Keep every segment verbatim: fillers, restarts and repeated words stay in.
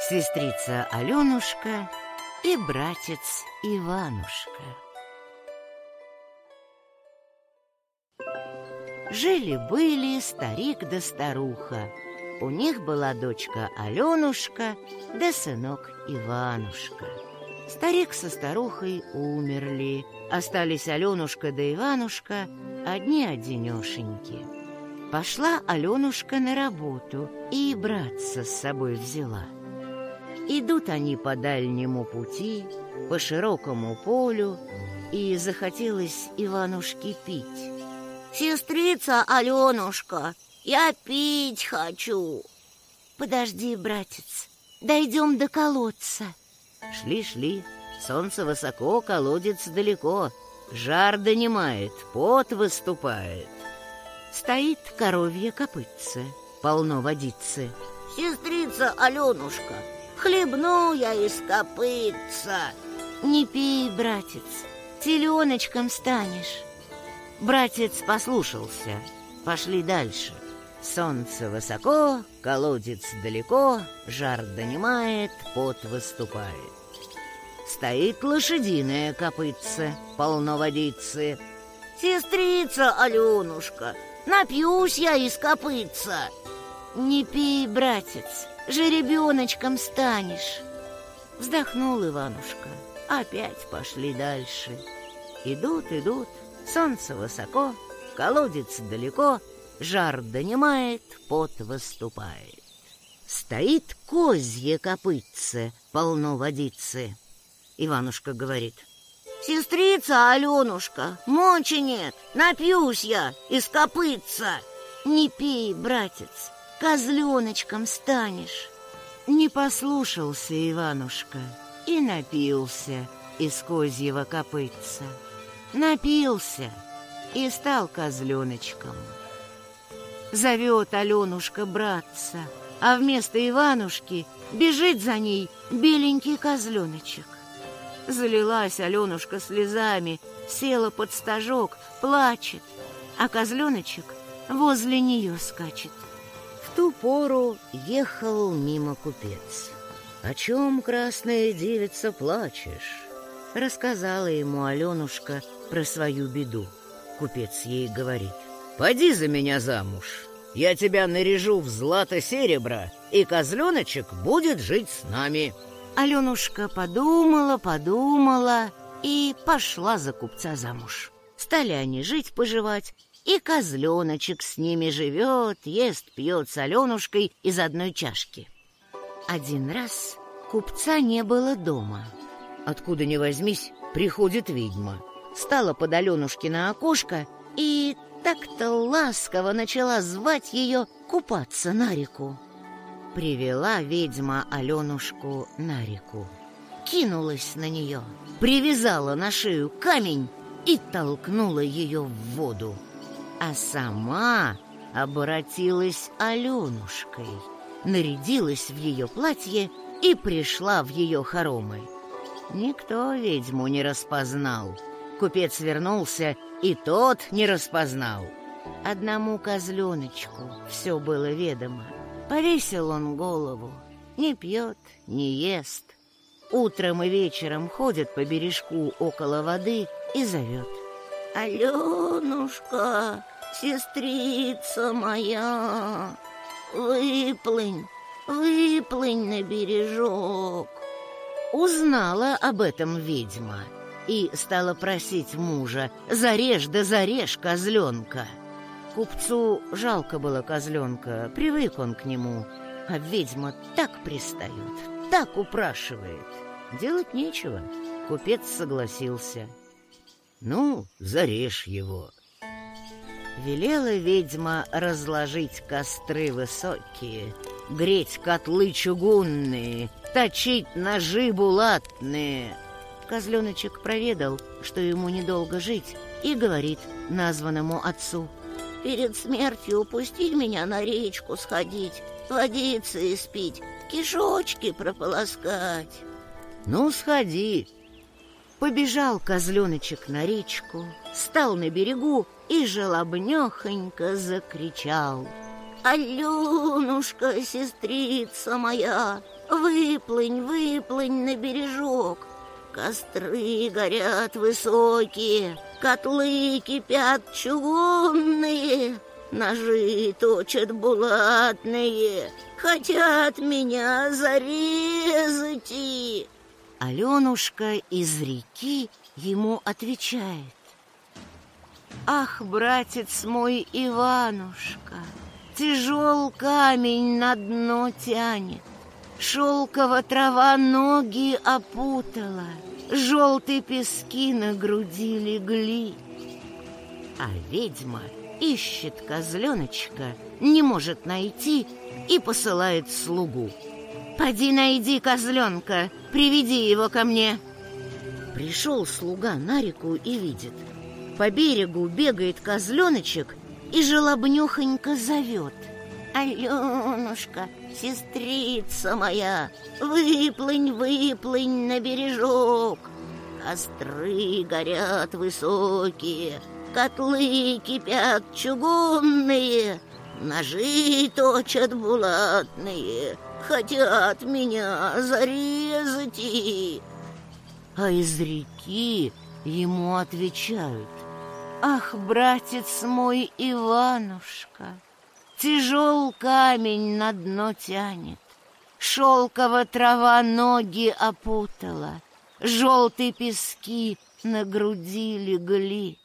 сестрица Аленушка и братец Иванушка. Жили-были старик да старуха. У них была дочка Аленушка да сынок Иванушка. Старик со старухой умерли. Остались Аленушка да Иванушка одни-одинешеньки. Пошла Аленушка на работу и братца с собой взяла. Идут они по дальнему пути, по широкому полю, и захотелось Иванушке пить. «Сестрица Аленушка, я пить хочу!» «Подожди, братец, дойдем до колодца». Шли-шли, солнце высоко, колодец далеко, жар донимает, пот выступает. Стоит коровье копытце, полно водицы. «Сестрица Аленушка, хлебну я из копытца». «Не пей, братец, теленочком станешь». Братец послушался, пошли дальше. Солнце высоко, колодец далеко, жар донимает, пот выступает. Стоит лошадиное копытце, полно водицы. «Сестрица Аленушка, напьюсь я из копытца». «Не пей, братец, жеребеночком станешь». Вздохнул Иванушка, опять пошли дальше. Идут, идут, солнце высоко, колодец далеко, жар донимает, пот выступает. Стоит козье копытце, полно водицы. Иванушка говорит: «Сестрица Аленушка, мочи нет, напьюсь я из копытца». «Не пей, братец, козленочком станешь». Не послушался Иванушка и напился из козьего копытца. Напился и стал козленочком. Зовет Аленушка братца, а вместо Иванушки бежит за ней беленький козленочек. Залилась Аленушка слезами, села под стажок, плачет, а козленочек возле нее скачет. В ту пору ехал мимо купец. «О чем, красная девица, плачешь?» Рассказала ему Аленушка про свою беду. Купец ей говорит: «Поди за меня замуж, я тебя наряжу в злато-серебро, и козленочек будет жить с нами». Аленушка подумала, подумала и пошла за купца замуж. Стали они жить-поживать, и козленочек с ними живет, ест, пьет с Аленушкой из одной чашки. Один раз купца не было дома. Откуда ни возьмись, приходит ведьма. Стала под Аленушкино окошко и так-то ласково начала звать ее купаться на реку. Привела ведьма Аленушку на реку. Кинулась на нее, привязала на шею камень и толкнула ее в воду. А сама обратилась Аленушкой, нарядилась в ее платье и пришла в ее хоромы. Никто ведьму не распознал. Купец вернулся, и тот не распознал. Одному козленочку все было ведомо. Повесил он голову, не пьет, не ест. Утром и вечером ходит по бережку около воды и зовет: «Аленушка, сестрица моя, выплынь, выплынь на бережок». Узнала об этом ведьма и стала просить мужа: «Зарежь да зарежь козленка». Купцу жалко было козленка, привык он к нему, а ведьма так пристает, так упрашивает. Делать нечего, купец согласился. «Ну, зарежь его». Велела ведьма разложить костры высокие, греть котлы чугунные, точить ножи булатные. Козленочек проведал, что ему недолго жить, и говорит названному отцу: «Перед смертью упусти меня на речку сходить, водицы испить, кишочки прополоскать». «Ну, сходи». Побежал козленочек на речку, стал на берегу и жалобнёхонько закричал: «Аленушка, сестрица моя, выплынь, выплынь на бережок. Костры горят высокие, котлы кипят чугунные, ножи точат булатные, хотят меня зарезать и... Аленушка из реки ему отвечает: «Ах, братец мой Иванушка, тяжел камень на дно тянет, шелково трава ноги опутала, желтые пески на груди легли». А ведьма ищет козленочка, не может найти и посылает слугу: «Поди найди козленка, приведи его ко мне». Пришел слуга на реку и видит: по берегу бегает козленочек и желобнёхонько зовет: «Аленушка, сестрица моя, выплынь, выплынь на бережок. Костры горят высокие, котлы кипят чугунные, ножи точат булатные, хотят меня зарезать и...» А из реки ему отвечают: «Ах, братец мой Иванушка, тяжел камень на дно тянет, шелково трава ноги опутала, желтые пески на груди легли».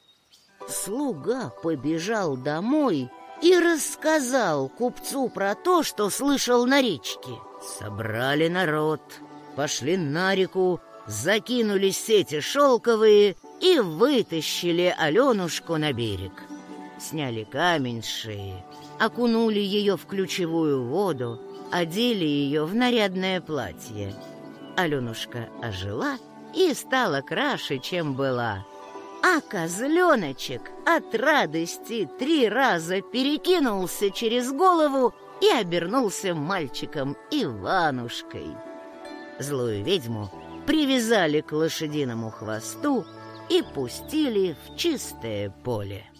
Слуга побежал домой и рассказал купцу про то, что слышал на речке. Собрали народ, пошли на реку, закинули сети шелковые и вытащили Аленушку на берег. Сняли камень с шеи, окунули ее в ключевую воду, одели ее в нарядное платье. Аленушка ожила и стала краше, чем была. А козленочек от радости три раза перекинулся через голову и обернулся мальчиком Иванушкой. Злую ведьму привязали к лошадиному хвосту и пустили в чистое поле.